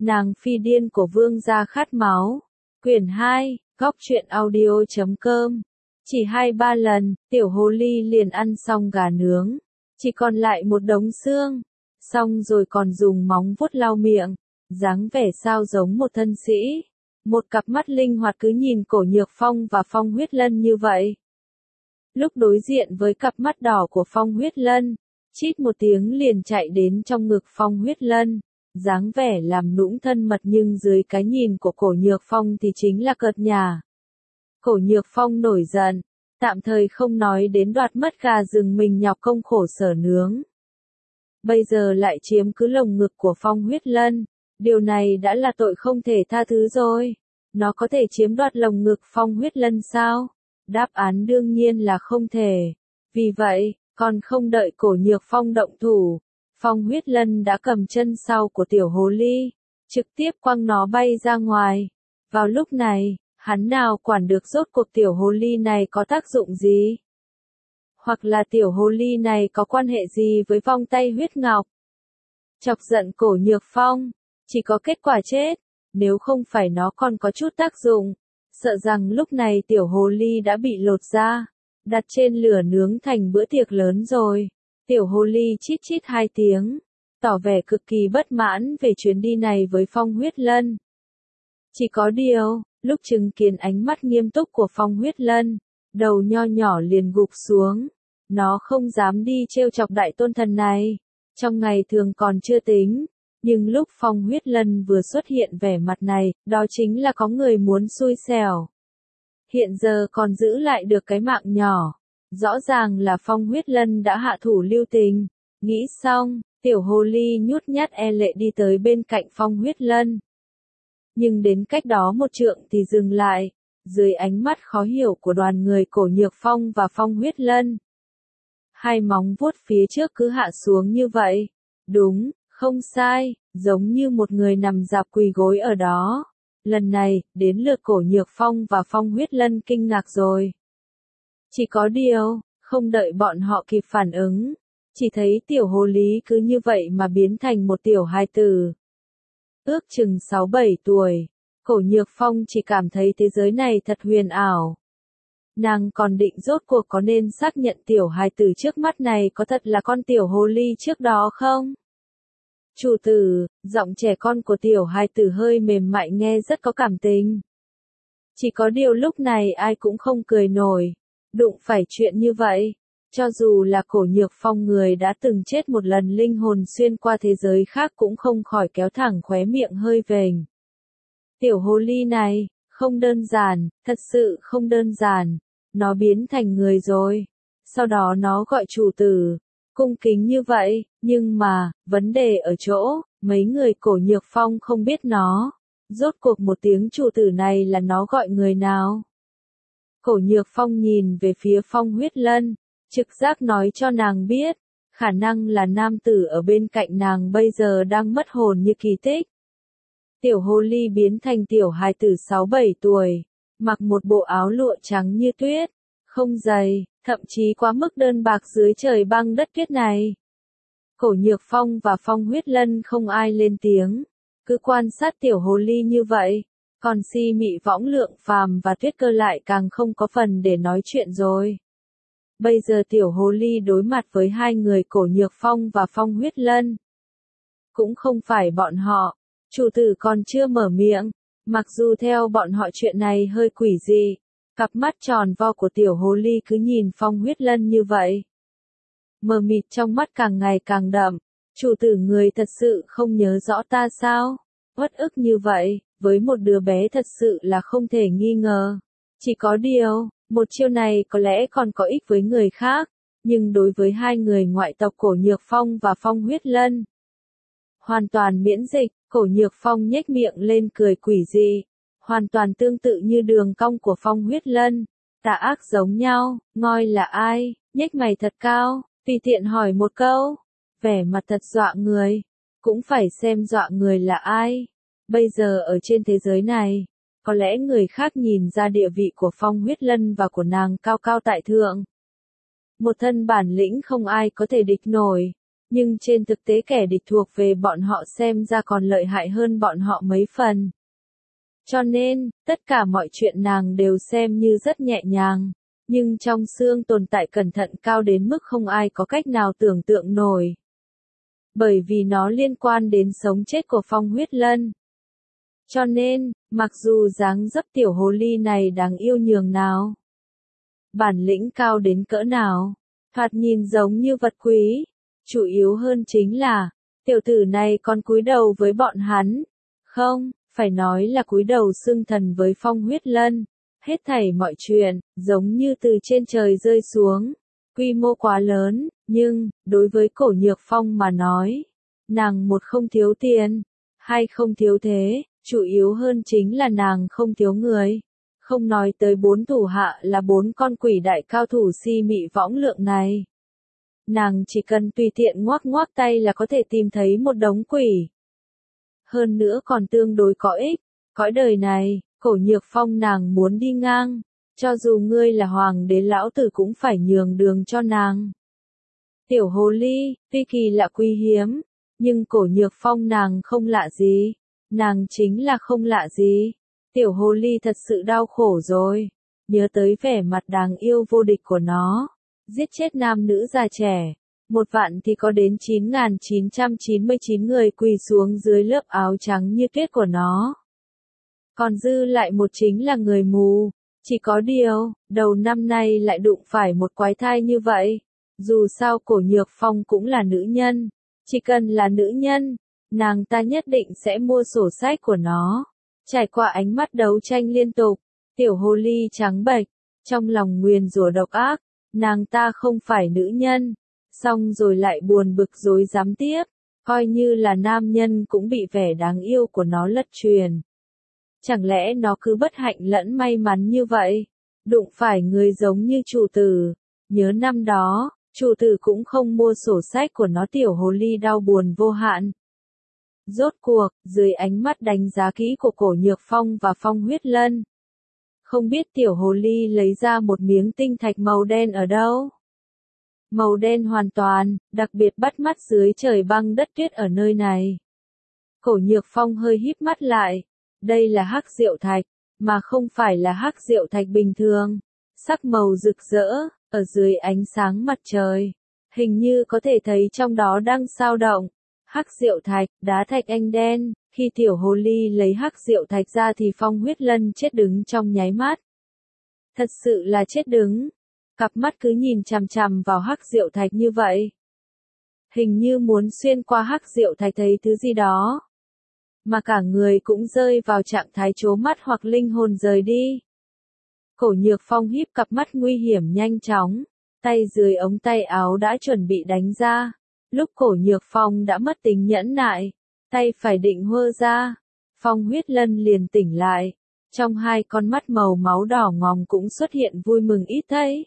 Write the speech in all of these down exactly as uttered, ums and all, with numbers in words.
Nàng phi điên của vương gia khát máu. Quyển hai, góc truyện audio chấm com. Chỉ hai ba lần, tiểu hồ ly liền ăn xong gà nướng. Chỉ còn lại một đống xương. Xong rồi còn dùng móng vuốt lau miệng. Dáng vẻ sao giống một thân sĩ. Một cặp mắt linh hoạt cứ nhìn Cổ Nhược Phong và Phong Huyết Lân như vậy. Lúc đối diện với cặp mắt đỏ của Phong Huyết Lân, chít một tiếng liền chạy đến trong ngực Phong Huyết Lân. Dáng vẻ làm nũng thân mật nhưng dưới cái nhìn của Cổ Nhược Phong thì chính là cợt nhả. Cổ Nhược Phong nổi giận, tạm thời không nói đến đoạt mất gà rừng mình nhọc công khổ sở nướng. Bây giờ lại chiếm cứ lồng ngực của Phong Huyết Lân, điều này đã là tội không thể tha thứ rồi. Nó có thể chiếm đoạt lồng ngực Phong Huyết Lân sao? Đáp án đương nhiên là không thể. Vì vậy, còn không đợi Cổ Nhược Phong động thủ, Phong Huyết Lân đã cầm chân sau của tiểu hồ ly, trực tiếp quăng nó bay ra ngoài. Vào lúc này, hắn nào quản được rốt cuộc tiểu hồ ly này có tác dụng gì? Hoặc là tiểu hồ ly này có quan hệ gì với vong tay huyết ngọc? Chọc giận Cổ Nhược Phong, chỉ có kết quả chết, nếu không phải nó còn có chút tác dụng. Sợ rằng lúc này tiểu hồ ly đã bị lột ra, đặt trên lửa nướng thành bữa tiệc lớn rồi. Tiểu hồ ly chít chít hai tiếng, tỏ vẻ cực kỳ bất mãn về chuyến đi này với Phong Huyết Lân. Chỉ có điều, lúc chứng kiến ánh mắt nghiêm túc của Phong Huyết Lân, đầu nho nhỏ liền gục xuống. Nó không dám đi trêu chọc đại tôn thần này. Trong ngày thường còn chưa tính, nhưng lúc Phong Huyết Lân vừa xuất hiện vẻ mặt này, đó chính là có người muốn xui xẻo. Hiện giờ còn giữ lại được cái mạng nhỏ. Rõ ràng là Phong Huyết Lân đã hạ thủ lưu tình. Nghĩ xong, tiểu hồ ly nhút nhát e lệ đi tới bên cạnh Phong Huyết Lân. Nhưng đến cách đó một trượng thì dừng lại, dưới ánh mắt khó hiểu của đoàn người Cổ Nhược Phong và Phong Huyết Lân. Hai móng vuốt phía trước cứ hạ xuống như vậy. Đúng, không sai, giống như một người nằm dạp quỳ gối ở đó. Lần này, đến lượt Cổ Nhược Phong và Phong Huyết Lân kinh ngạc rồi. Chỉ có điều, không đợi bọn họ kịp phản ứng, chỉ thấy tiểu hồ lý cứ như vậy mà biến thành một tiểu hài tử. Ước chừng sáu bảy tuổi, Cổ Nhược Phong chỉ cảm thấy thế giới này thật huyền ảo. Nàng còn định rốt cuộc có nên xác nhận tiểu hài tử trước mắt này có thật là con tiểu hồ ly trước đó không? Chủ tử, giọng trẻ con của tiểu hài tử hơi mềm mại nghe rất có cảm tình. Chỉ có điều lúc này ai cũng không cười nổi. Đụng phải chuyện như vậy, cho dù là Cổ Nhược Phong người đã từng chết một lần linh hồn xuyên qua thế giới khác cũng không khỏi kéo thẳng khóe miệng hơi vểnh. Tiểu hồ ly này, không đơn giản, thật sự không đơn giản, nó biến thành người rồi. Sau đó nó gọi chủ tử, cung kính như vậy, nhưng mà, vấn đề ở chỗ, mấy người Cổ Nhược Phong không biết nó. Rốt cuộc một tiếng chủ tử này là nó gọi người nào? Cổ Nhược Phong nhìn về phía Phong Huyết Lân, trực giác nói cho nàng biết, khả năng là nam tử ở bên cạnh nàng bây giờ đang mất hồn như kỳ tích. Tiểu hồ ly biến thành tiểu hài tử sáu bảy tuổi, mặc một bộ áo lụa trắng như tuyết, không dày, thậm chí quá mức đơn bạc dưới trời băng đất tuyết này. Cổ Nhược Phong và Phong Huyết Lân không ai lên tiếng, cứ quan sát tiểu hồ ly như vậy. Còn si mị võng lượng phàm và tuyết cơ lại càng không có phần để nói chuyện rồi. Bây giờ tiểu hồ ly đối mặt với hai người Cổ Nhược Phong và Phong Huyết Lân. Cũng không phải bọn họ, chủ tử còn chưa mở miệng, mặc dù theo bọn họ chuyện này hơi quỷ dị. Cặp mắt tròn vo của tiểu hồ ly cứ nhìn Phong Huyết Lân như vậy. Mờ mịt trong mắt càng ngày càng đậm, chủ tử người thật sự không nhớ rõ ta sao? Uất ức như vậy. Với một đứa bé thật sự là không thể nghi ngờ. Chỉ có điều, một chiêu này có lẽ còn có ích với người khác, nhưng đối với hai người ngoại tộc Cổ Nhược Phong và Phong Huyết Lân, hoàn toàn miễn dịch. Cổ Nhược Phong nhếch miệng lên cười quỷ dị, hoàn toàn tương tự như đường cong của Phong Huyết Lân, tà ác giống nhau. Ngoi là ai? Nhếch mày thật cao, tùy tiện hỏi một câu, vẻ mặt thật dọa người, cũng phải xem dọa người là ai. Bây giờ ở trên thế giới này, có lẽ người khác nhìn ra địa vị của Phong Huyết Lân và của nàng cao cao tại thượng. Một thân bản lĩnh không ai có thể địch nổi, nhưng trên thực tế kẻ địch thuộc về bọn họ xem ra còn lợi hại hơn bọn họ mấy phần. Cho nên, tất cả mọi chuyện nàng đều xem như rất nhẹ nhàng, nhưng trong xương tồn tại cẩn thận cao đến mức không ai có cách nào tưởng tượng nổi. Bởi vì nó liên quan đến sống chết của Phong Huyết Lân. Cho nên, mặc dù dáng dấp tiểu hồ ly này đáng yêu nhường nào, bản lĩnh cao đến cỡ nào, thoạt nhìn giống như vật quý, chủ yếu hơn chính là, tiểu tử này còn cúi đầu với bọn hắn. Không, phải nói là cúi đầu xưng thần với Phong Huyết Lân. Hết thảy mọi chuyện, giống như từ trên trời rơi xuống. Quy mô quá lớn, nhưng, đối với Cổ Nhược Phong mà nói, nàng một không thiếu tiền, hai không thiếu thế, chủ yếu hơn chính là nàng không thiếu người. Không nói tới bốn thủ hạ là bốn con quỷ đại cao thủ si mị võng lượng này. Nàng chỉ cần tùy tiện ngoác ngoác tay là có thể tìm thấy một đống quỷ. Hơn nữa còn tương đối có ích, cõi đời này, Cổ Nhược Phong nàng muốn đi ngang, cho dù ngươi là hoàng đế lão tử cũng phải nhường đường cho nàng. Tiểu hồ ly, tuy kỳ lạ quý hiếm, nhưng Cổ Nhược Phong nàng không lạ gì, nàng chính là không lạ gì. Tiểu hồ ly thật sự đau khổ rồi, nhớ tới vẻ mặt đáng yêu vô địch của nó, giết chết nam nữ già trẻ, một vạn thì có đến chín nghìn chín trăm chín mươi chín người quỳ xuống dưới lớp áo trắng như tuyết của nó. Còn dư lại một chính là người mù, chỉ có điều, đầu năm nay lại đụng phải một quái thai như vậy. Dù sao Cổ Nhược Phong cũng là nữ nhân, chỉ cần là nữ nhân, nàng ta nhất định sẽ mua sổ sách của nó. Trải qua ánh mắt đấu tranh liên tục, tiểu hồ ly trắng bệch, trong lòng nguyền rủa độc ác, nàng ta không phải nữ nhân, xong rồi lại buồn bực dối dám tiếp, coi như là nam nhân cũng bị vẻ đáng yêu của nó lật truyền. Chẳng lẽ nó cứ bất hạnh lẫn may mắn như vậy, đụng phải người giống như chủ tử, nhớ năm đó, chủ tử cũng không mua sổ sách của nó. Tiểu hồ ly đau buồn vô hạn. Rốt cuộc, dưới ánh mắt đánh giá kỹ của Cổ Nhược Phong và Phong Huyết Lân, không biết tiểu hồ ly lấy ra một miếng tinh thạch màu đen ở đâu. Màu đen hoàn toàn, đặc biệt bắt mắt dưới trời băng đất tuyết ở nơi này. Cổ Nhược Phong hơi híp mắt lại, đây là hắc diệu thạch, mà không phải là hắc diệu thạch bình thường. Sắc màu rực rỡ, ở dưới ánh sáng mặt trời, hình như có thể thấy trong đó đang sao động. Hắc diệu thạch, đá thạch anh đen, khi tiểu hồ ly lấy hắc diệu thạch ra thì Phong Huyết Lân chết đứng trong nháy mắt. Thật sự là chết đứng, cặp mắt cứ nhìn chằm chằm vào hắc diệu thạch như vậy. Hình như muốn xuyên qua hắc diệu thạch thấy thứ gì đó. Mà cả người cũng rơi vào trạng thái trố mắt hoặc linh hồn rời đi. Cổ Nhược Phong híp cặp mắt nguy hiểm nhanh chóng, tay dưới ống tay áo đã chuẩn bị đánh ra. Lúc Cổ Nhược Phong đã mất tính nhẫn nại, tay phải định hơ ra, Phong Huyết Lân liền tỉnh lại, trong hai con mắt màu máu đỏ ngòm cũng xuất hiện vui mừng ít thấy.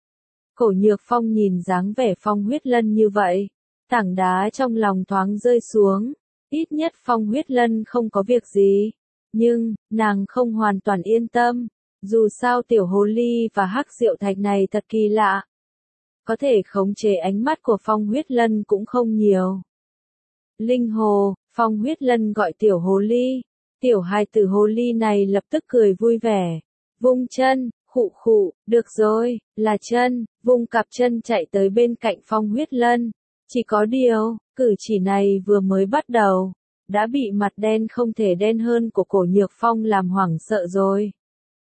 Cổ Nhược Phong nhìn dáng vẻ Phong Huyết Lân như vậy, tảng đá trong lòng thoáng rơi xuống, ít nhất Phong Huyết Lân không có việc gì, nhưng, nàng không hoàn toàn yên tâm, dù sao tiểu hồ ly và hắc diệu thạch này thật kỳ lạ. Có thể khống chế ánh mắt của Phong Huyết Lân cũng không nhiều. Linh hồ, Phong Huyết Lân gọi tiểu hồ ly. Tiểu hài tử hồ ly này lập tức cười vui vẻ. Vung chân, khụ khụ, được rồi, là chân, vung cặp chân chạy tới bên cạnh Phong Huyết Lân. Chỉ có điều, cử chỉ này vừa mới bắt đầu, đã bị mặt đen không thể đen hơn của Cổ Nhược Phong làm hoảng sợ rồi.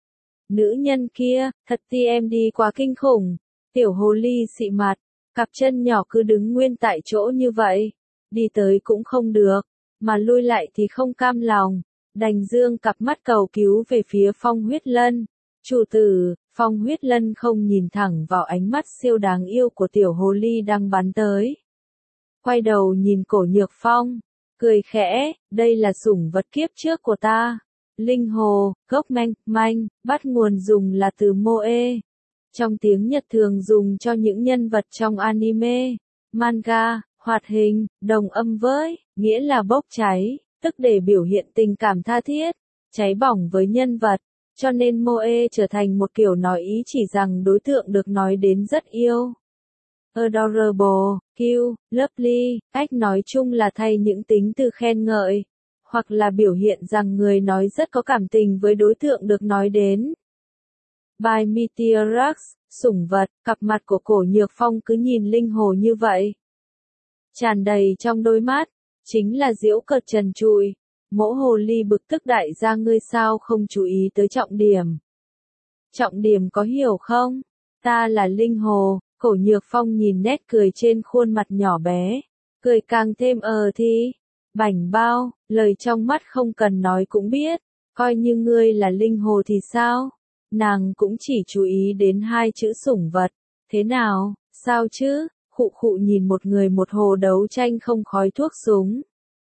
Nữ nhân kia, thật ti em đi quá kinh khủng. Tiểu hồ ly xị mặt, cặp chân nhỏ cứ đứng nguyên tại chỗ như vậy, đi tới cũng không được, mà lui lại thì không cam lòng, đành dương cặp mắt cầu cứu về phía Phong Huyết Lân. Chủ tử, Phong Huyết Lân không nhìn thẳng vào ánh mắt siêu đáng yêu của tiểu hồ ly đang bắn tới. Quay đầu nhìn Cổ Nhược Phong, cười khẽ, đây là sủng vật kiếp trước của ta. Linh hồ, gốc manh, manh, bắt nguồn dùng là từ moe. Trong tiếng Nhật thường dùng cho những nhân vật trong anime, manga, hoạt hình, đồng âm với, nghĩa là bốc cháy, tức để biểu hiện tình cảm tha thiết, cháy bỏng với nhân vật, cho nên moe trở thành một kiểu nói ý chỉ rằng đối tượng được nói đến rất yêu. adorable, cute, lovely, cách nói chung là thay những tính từ khen ngợi, hoặc là biểu hiện rằng người nói rất có cảm tình với đối tượng được nói đến. By Meteorux, sủng vật, cặp mặt của Cổ Nhược Phong cứ nhìn linh hồ như vậy. Tràn đầy trong đôi mắt, chính là giễu cợt trần trụi. Mỗ hồ ly bực tức đại gia ngươi sao không chú ý tới trọng điểm. Trọng điểm có hiểu không? Ta là linh hồ, Cổ Nhược Phong nhìn nét cười trên khuôn mặt nhỏ bé. Cười càng thêm ờ thi. Bảnh bao, lời trong mắt không cần nói cũng biết. Coi như ngươi là linh hồ thì sao? Nàng cũng chỉ chú ý đến hai chữ sủng vật. Thế nào, sao chứ? Khụ khụ nhìn một người một hồ đấu tranh không khói thuốc súng.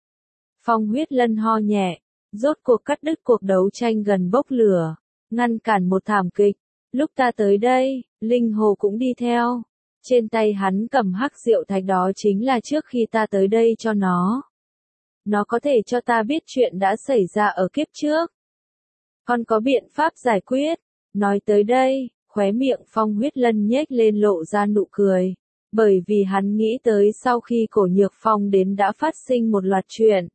Phong Huyết Lân ho nhẹ, rốt cuộc cắt đứt cuộc đấu tranh gần bốc lửa, ngăn cản một thảm kịch. Lúc ta tới đây, linh hồ cũng đi theo. Trên tay hắn cầm hắc diệu thạch, đó chính là trước khi ta tới đây cho nó. Nó có thể cho ta biết chuyện đã xảy ra ở kiếp trước. Còn có biện pháp giải quyết. Nói tới đây, khóe miệng Phong Huyết Lân nhếch lên lộ ra nụ cười. Bởi vì hắn nghĩ tới sau khi Cổ Nhược Phong đến đã phát sinh một loạt chuyện.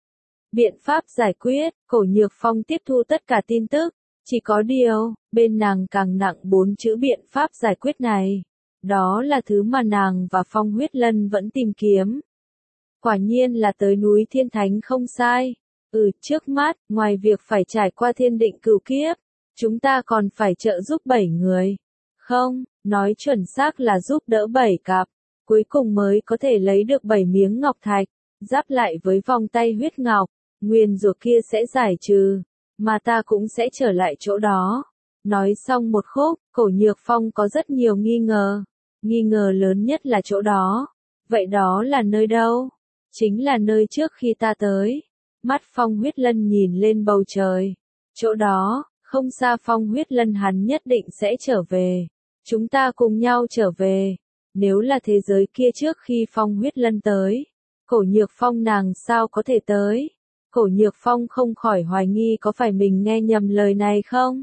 Biện pháp giải quyết, Cổ Nhược Phong tiếp thu tất cả tin tức. Chỉ có điều, bên nàng càng nặng bốn chữ biện pháp giải quyết này. Đó là thứ mà nàng và Phong Huyết Lân vẫn tìm kiếm. Quả nhiên là tới núi Thiên Thánh không sai. Ừ, trước mắt, ngoài việc phải trải qua thiên định cửu kiếp, chúng ta còn phải trợ giúp bảy người. Không, nói chuẩn xác là giúp đỡ bảy cặp. Cuối cùng mới có thể lấy được bảy miếng ngọc thạch. Giáp lại với vòng tay huyết ngọc. Nguyền rủa kia sẽ giải trừ. Mà ta cũng sẽ trở lại chỗ đó. Nói xong một khúc, Cổ Nhược Phong có rất nhiều nghi ngờ. Nghi ngờ lớn nhất là chỗ đó. Vậy đó là nơi đâu? Chính là nơi trước khi ta tới. Mắt Phong Huyết Lân nhìn lên bầu trời. Chỗ đó, không xa Phong Huyết Lân hắn nhất định sẽ trở về. Chúng ta cùng nhau trở về. Nếu là thế giới kia trước khi Phong Huyết Lân tới. Cổ Nhược Phong nàng sao có thể tới? Cổ Nhược Phong không khỏi hoài nghi có phải mình nghe nhầm lời này không?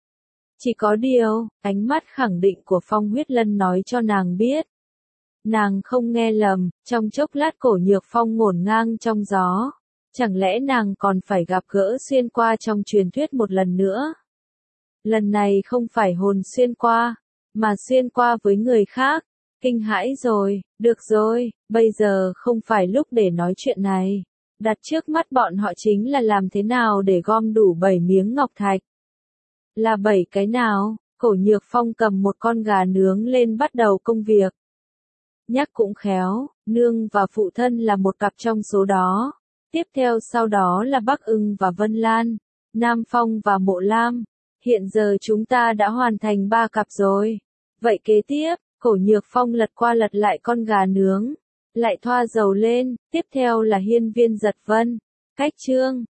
Chỉ có điều, ánh mắt khẳng định của Phong Huyết Lân nói cho nàng biết. Nàng không nghe lầm, trong chốc lát Cổ Nhược Phong ngổn ngang trong gió. Chẳng lẽ nàng còn phải gặp gỡ xuyên qua trong truyền thuyết một lần nữa? Lần này không phải hồn xuyên qua, mà xuyên qua với người khác. Kinh hãi rồi, được rồi, bây giờ không phải lúc để nói chuyện này. Đặt trước mắt bọn họ chính là làm thế nào để gom đủ bảy miếng ngọc thạch. Là bảy cái nào? Cổ Nhược Phong cầm một con gà nướng lên bắt đầu công việc. Nhắc cũng khéo, nương và phụ thân là một cặp trong số đó. Tiếp theo sau đó là Bắc Ưng và Vân Lan, Nam Phong và Mộ Lam. Hiện giờ chúng ta đã hoàn thành ba cặp rồi. Vậy kế tiếp, Cổ Nhược Phong lật qua lật lại con gà nướng. Lại thoa dầu lên, tiếp theo là Hiên Viên Giật Vân. Cách chương